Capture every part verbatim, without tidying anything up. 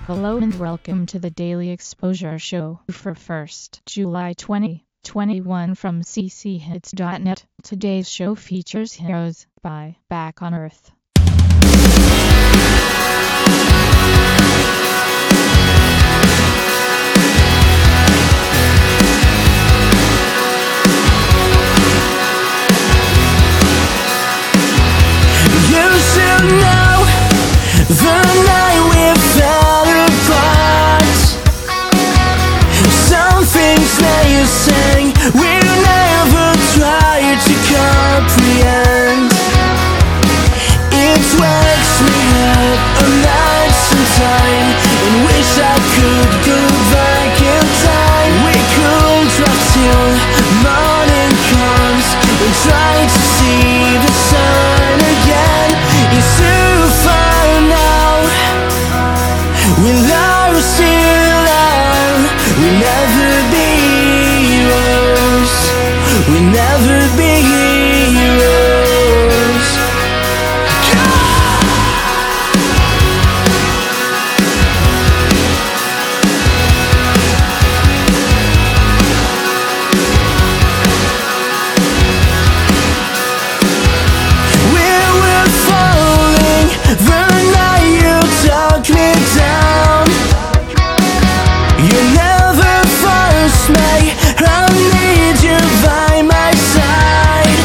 Hello and welcome to the Daily Exposure Show for first July twenty twenty-one from c c hits dot net. Today's show features Heroes by Back on Earth. You should know the night we fell apart. Some things that you sang we'll never try to comprehend. It wakes me up a night sometime and wish I could go back in time. We could drive till morning comes and try to see the sun again. It's too far now. We lost it all. We'll never be heroes. We'll never be heroes. We were falling the night you took me down. You never forced me, I need you by my side.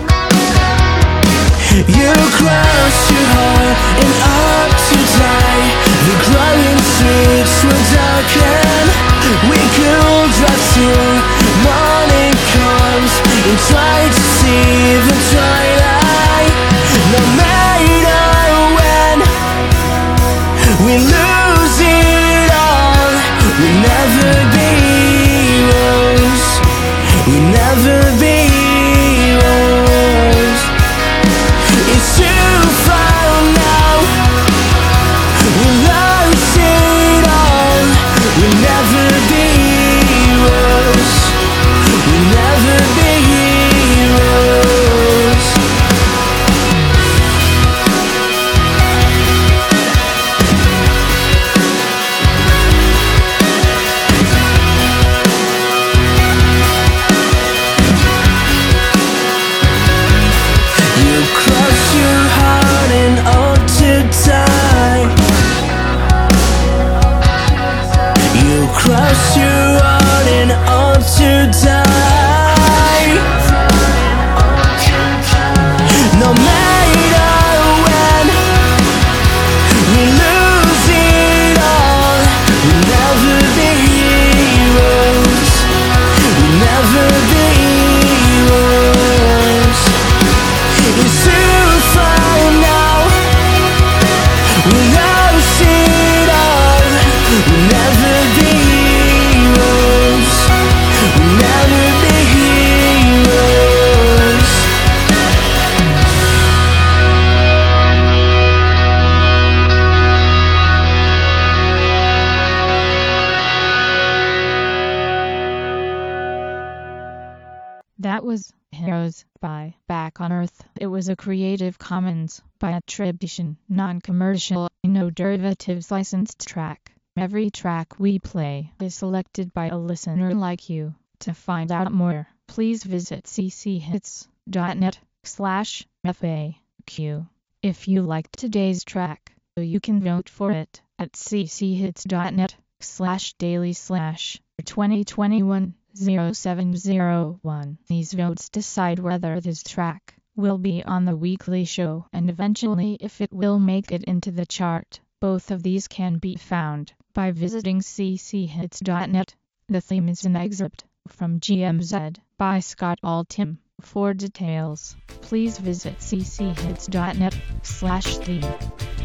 You crossed your heart and up to die. The growing streets were darkened. We could drive till morning comes and try to see the twilight. No matter when we lose it all, we'll never be heroes. We'll never be heroes. It's too far now. We lost it all. We'll never be heroes. We'll never be heroes. You cross your heart and ought to die. You cross your heart and ought to die. No matter when we lose it all, we'll never be heroes. We'll never be heroes. It's too far now. We lost it all. We'll never be heroes. We'll never be heroes. That was Heroes by Back on Earth. It was a Creative Commons by attribution, non-commercial, no derivatives licensed track. Every track we play is selected by a listener like you. To find out more, please visit c c hits dot net slash F A Q. If you liked today's track, you can vote for it at c c hits dot net slash daily slash twenty twenty-one oh seven oh one. These votes decide whether this track will be on the weekly show and eventually if it will make it into the chart. Both of these can be found by visiting c c hits dot net. The theme is an excerpt from G M Z by Scott Altham. For details, please visit c c hits dot net slash theme.